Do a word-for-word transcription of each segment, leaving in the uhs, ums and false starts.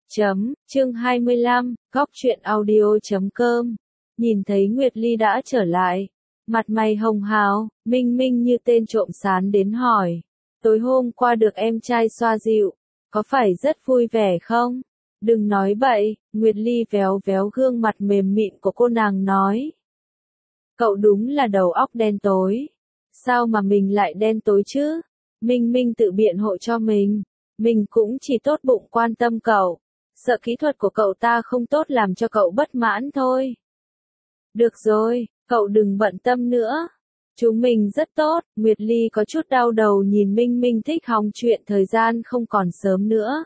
Chấm, chương hai mươi lăm, góc truyện audio chấm com. Nhìn thấy Nguyệt Ly đã trở lại, mặt mày hồng hào, minh minh như tên trộm sán đến hỏi. Tối hôm qua được em trai xoa dịu, có phải rất vui vẻ không? Đừng nói bậy, Nguyệt Ly véo véo gương mặt mềm mịn của cô nàng nói. Cậu đúng là đầu óc đen tối. Sao mà mình lại đen tối chứ? Minh Minh tự biện hộ cho mình. Mình cũng chỉ tốt bụng quan tâm cậu. Sợ kỹ thuật của cậu ta không tốt làm cho cậu bất mãn thôi. Được rồi, cậu đừng bận tâm nữa. Chúng mình rất tốt. Nguyệt Ly có chút đau đầu nhìn Minh Minh thích hòng chuyện thời gian không còn sớm nữa.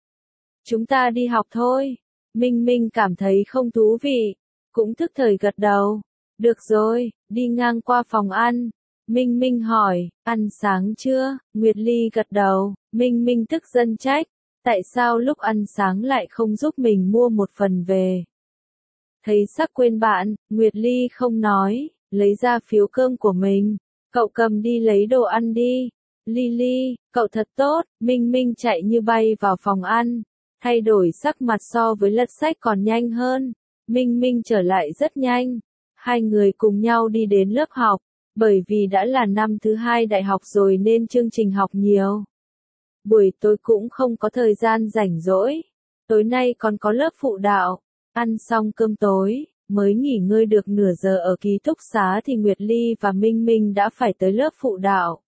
Chúng ta đi học thôi. Minh Minh cảm thấy không thú vị. Cũng thức thời gật đầu. Được rồi, đi ngang qua phòng ăn. Minh Minh hỏi, ăn sáng chưa? Nguyệt Ly gật đầu. Minh Minh tức giận trách. Tại sao lúc ăn sáng lại không giúp mình mua một phần về? Thấy sắp quên bạn, Nguyệt Ly không nói, lấy ra phiếu cơm của mình. Cậu cầm đi lấy đồ ăn đi. Ly Ly, cậu thật tốt. Minh Minh chạy như bay vào phòng ăn. Thay đổi sắc mặt so với lật sách còn nhanh hơn. Minh Minh trở lại rất nhanh. Hai người cùng nhau đi đến lớp học. Bởi vì đã là năm thứ hai đại học rồi nên chương trình học nhiều. Buổi tối cũng không có thời gian rảnh rỗi. Tối nay còn có lớp phụ đạo. Ăn xong cơm tối, mới nghỉ ngơi được nửa giờ ở ký túc xá thì Nguyệt Ly và Minh Minh đã phải tới lớp phụ đạo.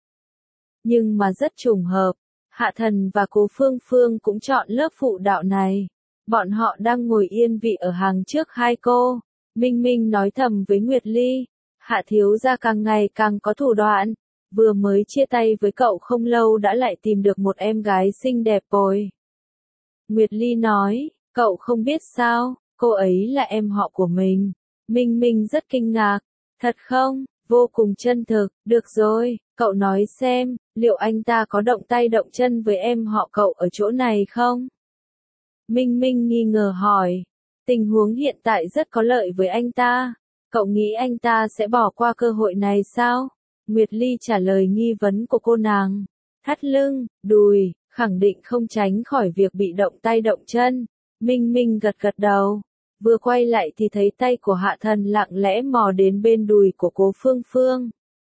Nhưng mà rất trùng hợp, Hạ Thần và Cố Phương Phương cũng chọn lớp phụ đạo này. Bọn họ đang ngồi yên vị ở hàng trước hai cô. Minh Minh nói thầm với Nguyệt Ly, Hạ thiếu gia càng ngày càng có thủ đoạn. Vừa mới chia tay với cậu không lâu đã lại tìm được một em gái xinh đẹp rồi. Nguyệt Ly nói, cậu không biết sao, cô ấy là em họ của mình. Minh Minh rất kinh ngạc, thật không, vô cùng chân thực, được rồi, cậu nói xem, liệu anh ta có động tay động chân với em họ cậu ở chỗ này không? Minh Minh nghi ngờ hỏi, tình huống hiện tại rất có lợi với anh ta, cậu nghĩ anh ta sẽ bỏ qua cơ hội này sao? Nguyệt Ly trả lời nghi vấn của cô nàng. Thắt lưng, đùi, khẳng định không tránh khỏi việc bị động tay động chân. Minh Minh gật gật đầu. Vừa quay lại thì thấy tay của Hạ Thần lặng lẽ mò đến bên đùi của Cố Phương Phương.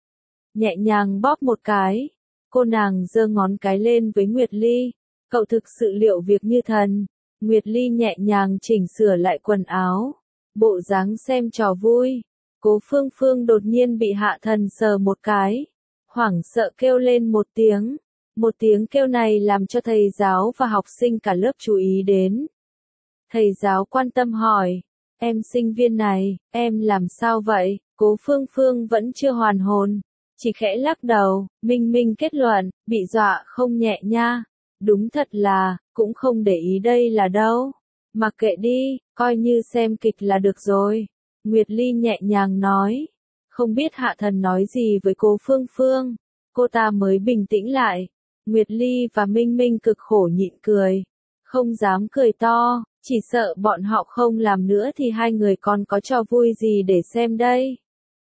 Nhẹ nhàng bóp một cái. Cô nàng giơ ngón cái lên với Nguyệt Ly. Cậu thực sự liệu việc như thần. Nguyệt Ly nhẹ nhàng chỉnh sửa lại quần áo. Bộ dáng xem trò vui. Cố Phương Phương đột nhiên bị Hạ Thần sờ một cái, hoảng sợ kêu lên một tiếng. Một tiếng kêu này làm cho thầy giáo và học sinh cả lớp chú ý đến. Thầy giáo quan tâm hỏi, em sinh viên này, em làm sao vậy? Cố Phương Phương vẫn chưa hoàn hồn, chỉ khẽ lắc đầu. Minh Minh kết luận, bị dọa không nhẹ nha. Đúng thật là, cũng không để ý đây là đâu. Mặc kệ đi, coi như xem kịch là được rồi. Nguyệt Ly nhẹ nhàng nói. Không biết Hạ Thần nói gì với Cố Phương Phương. Cô ta mới bình tĩnh lại. Nguyệt Ly và Minh Minh cực khổ nhịn cười. Không dám cười to, chỉ sợ bọn họ không làm nữa thì hai người còn có trò vui gì để xem đây.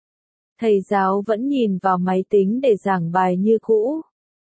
Thầy giáo vẫn nhìn vào máy tính để giảng bài như cũ.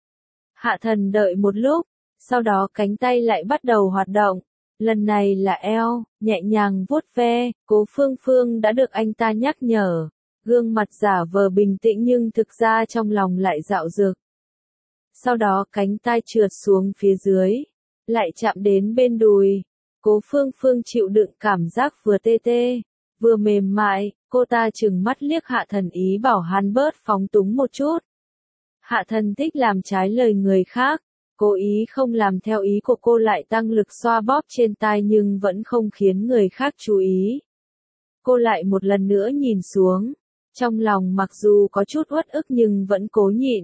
Hạ Thần đợi một lúc, sau đó cánh tay lại bắt đầu hoạt động. Lần này là eo, nhẹ nhàng vuốt ve. Cố Phương Phương đã được anh ta nhắc nhở. Gương mặt giả vờ bình tĩnh nhưng thực ra trong lòng lại dạo dực. Sau đó cánh tay trượt xuống phía dưới, lại chạm đến bên đùi. Cố Phương Phương chịu đựng cảm giác vừa tê tê, vừa mềm mại. Cô ta trừng mắt liếc Hạ Thần ý bảo hắn bớt phóng túng một chút. Hạ Thần thích làm trái lời người khác. Cố ý không làm theo ý của cô lại tăng lực xoa bóp trên tai nhưng vẫn không khiến người khác chú ý. Cô lại một lần nữa nhìn xuống. Trong lòng mặc dù có chút uất ức nhưng vẫn cố nhịn.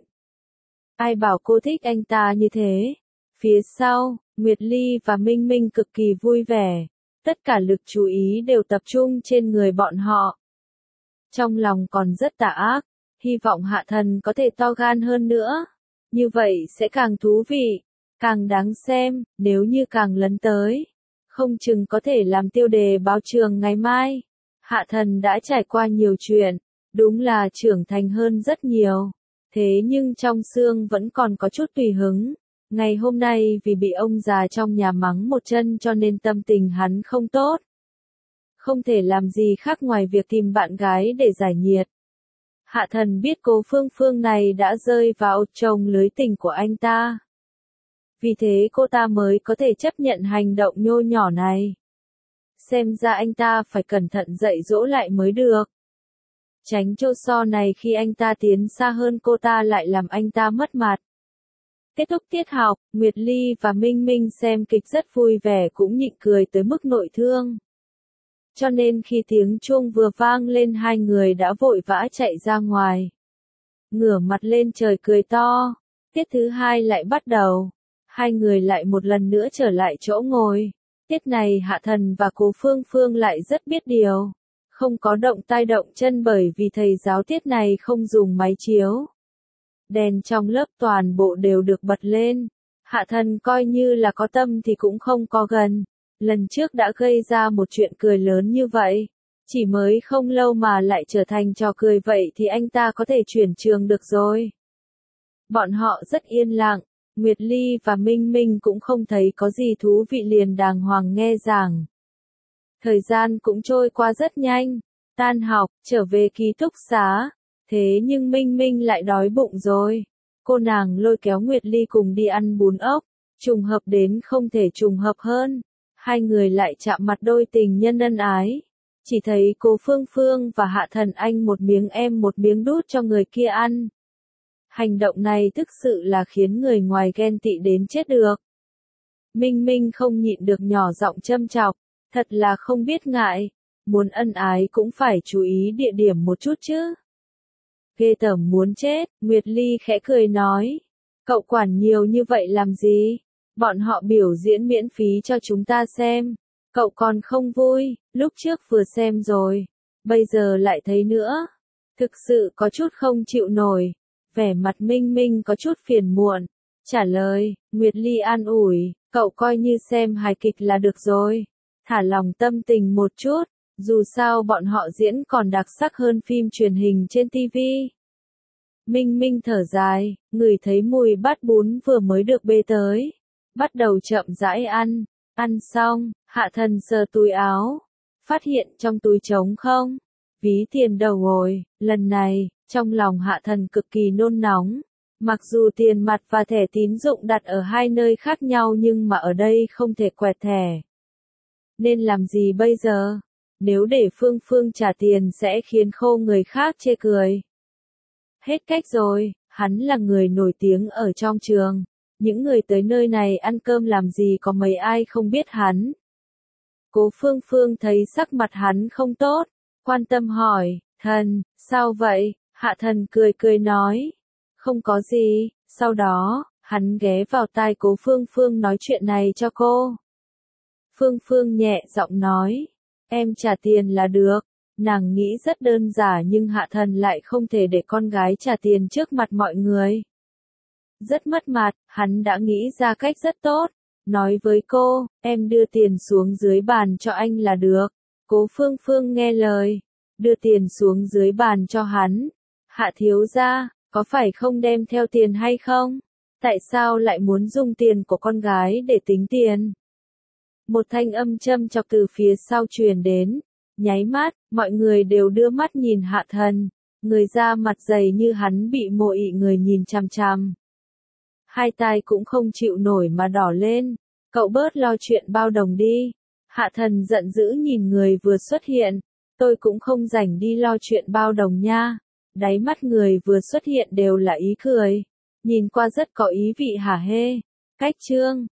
Ai bảo cô thích anh ta như thế? Phía sau, Nguyệt Ly và Minh Minh cực kỳ vui vẻ. Tất cả lực chú ý đều tập trung trên người bọn họ. Trong lòng còn rất tà ác. Hy vọng Hạ Thần có thể to gan hơn nữa. Như vậy sẽ càng thú vị, càng đáng xem, nếu như càng lấn tới. Không chừng có thể làm tiêu đề báo trường ngày mai. Hạ Thần đã trải qua nhiều chuyện, đúng là trưởng thành hơn rất nhiều. Thế nhưng trong xương vẫn còn có chút tùy hứng. Ngày hôm nay vì bị ông già trong nhà mắng một chân cho nên tâm tình hắn không tốt. Không thể làm gì khác ngoài việc tìm bạn gái để giải nhiệt. Hạ Thần biết cô Phương Phương này đã rơi vào trồng lưới tình của anh ta. Vì thế cô ta mới có thể chấp nhận hành động nhô nhỏ này. Xem ra anh ta phải cẩn thận dạy dỗ lại mới được. Tránh chô so này khi anh ta tiến xa hơn cô ta lại làm anh ta mất mặt. Kết thúc tiết học, Nguyệt Ly và Minh Minh xem kịch rất vui vẻ cũng nhịn cười tới mức nội thương. Cho nên khi tiếng chuông vừa vang lên hai người đã vội vã chạy ra ngoài. Ngửa mặt lên trời cười to. Tiết thứ hai lại bắt đầu. Hai người lại một lần nữa trở lại chỗ ngồi. Tiết này Hạ Thần và cô Phương Phương lại rất biết điều. Không có động tay động chân bởi vì thầy giáo tiết này không dùng máy chiếu. Đèn trong lớp toàn bộ đều được bật lên. Hạ Thần coi như là có tâm thì cũng không có gần. Lần trước đã gây ra một chuyện cười lớn như vậy. Chỉ mới không lâu mà lại trở thành trò cười vậy thì anh ta có thể chuyển trường được rồi. Bọn họ rất yên lặng. Nguyệt Ly và Minh Minh cũng không thấy có gì thú vị liền đàng hoàng nghe giảng. Thời gian cũng trôi qua rất nhanh. Tan học, trở về ký túc xá. Thế nhưng Minh Minh lại đói bụng rồi. Cô nàng lôi kéo Nguyệt Ly cùng đi ăn bún ốc. Trùng hợp đến không thể trùng hợp hơn. Hai người lại chạm mặt đôi tình nhân ân ái. Chỉ thấy cô Phương Phương và Hạ Thần anh một miếng em một miếng đút cho người kia ăn. Hành động này thực sự là khiến người ngoài ghen tị đến chết được. Minh Minh không nhịn được nhỏ giọng châm chọc. Thật là không biết ngại. Muốn ân ái cũng phải chú ý địa điểm một chút chứ. Ghê tởm muốn chết, Nguyệt Ly khẽ cười nói. Cậu quản nhiều như vậy làm gì? Bọn họ biểu diễn miễn phí cho chúng ta xem. Cậu còn không vui, lúc trước vừa xem rồi. Bây giờ lại thấy nữa. Thực sự có chút không chịu nổi. Vẻ mặt Minh Minh có chút phiền muộn. Trả lời, Nguyệt Ly an ủi, cậu coi như xem hài kịch là được rồi. Thả lòng tâm tình một chút. Dù sao bọn họ diễn còn đặc sắc hơn phim truyền hình trên ti vi. Minh Minh thở dài, ngửi thấy mùi bát bún vừa mới được bê tới. Bắt đầu chậm rãi ăn. Ăn xong, Hạ Thần sờ túi áo. Phát hiện trong túi trống không. Ví tiền đâu rồi, lần này, trong lòng Hạ Thần cực kỳ nôn nóng. Mặc dù tiền mặt và thẻ tín dụng đặt ở hai nơi khác nhau nhưng mà ở đây không thể quẹt thẻ. Nên làm gì bây giờ? Nếu để Phương Phương trả tiền sẽ khiến khô người khác chê cười. Hết cách rồi, hắn là người nổi tiếng ở trong trường. Những người tới nơi này ăn cơm làm gì có mấy ai không biết hắn. Cố Phương Phương thấy sắc mặt hắn không tốt, quan tâm hỏi, Thần, sao vậy? Hạ Thần cười cười nói, không có gì. Sau đó, hắn ghé vào tai Cố Phương Phương nói chuyện này cho cô. Phương Phương nhẹ giọng nói, em trả tiền là được. Nàng nghĩ rất đơn giản nhưng Hạ Thần lại không thể để con gái trả tiền trước mặt mọi người. Rất mất mặt, hắn đã nghĩ ra cách rất tốt. Nói với cô, em đưa tiền xuống dưới bàn cho anh là được. Cố Phương Phương nghe lời, đưa tiền xuống dưới bàn cho hắn. Hạ thiếu gia, có phải không đem theo tiền hay không? Tại sao lại muốn dùng tiền của con gái để tính tiền? Một thanh âm châm chọc từ phía sau truyền đến. Nháy mắt, mọi người đều đưa mắt nhìn Hạ Thần. Người da mặt dày như hắn bị mộ ị người nhìn chằm chằm. Hai tai cũng không chịu nổi mà đỏ lên. Cậu bớt lo chuyện bao đồng đi. Hạ Thần giận dữ nhìn người vừa xuất hiện. Tôi cũng không rảnh đi lo chuyện bao đồng nha. Đáy mắt người vừa xuất hiện đều là ý cười. Nhìn qua rất có ý vị hả hê. Cách chương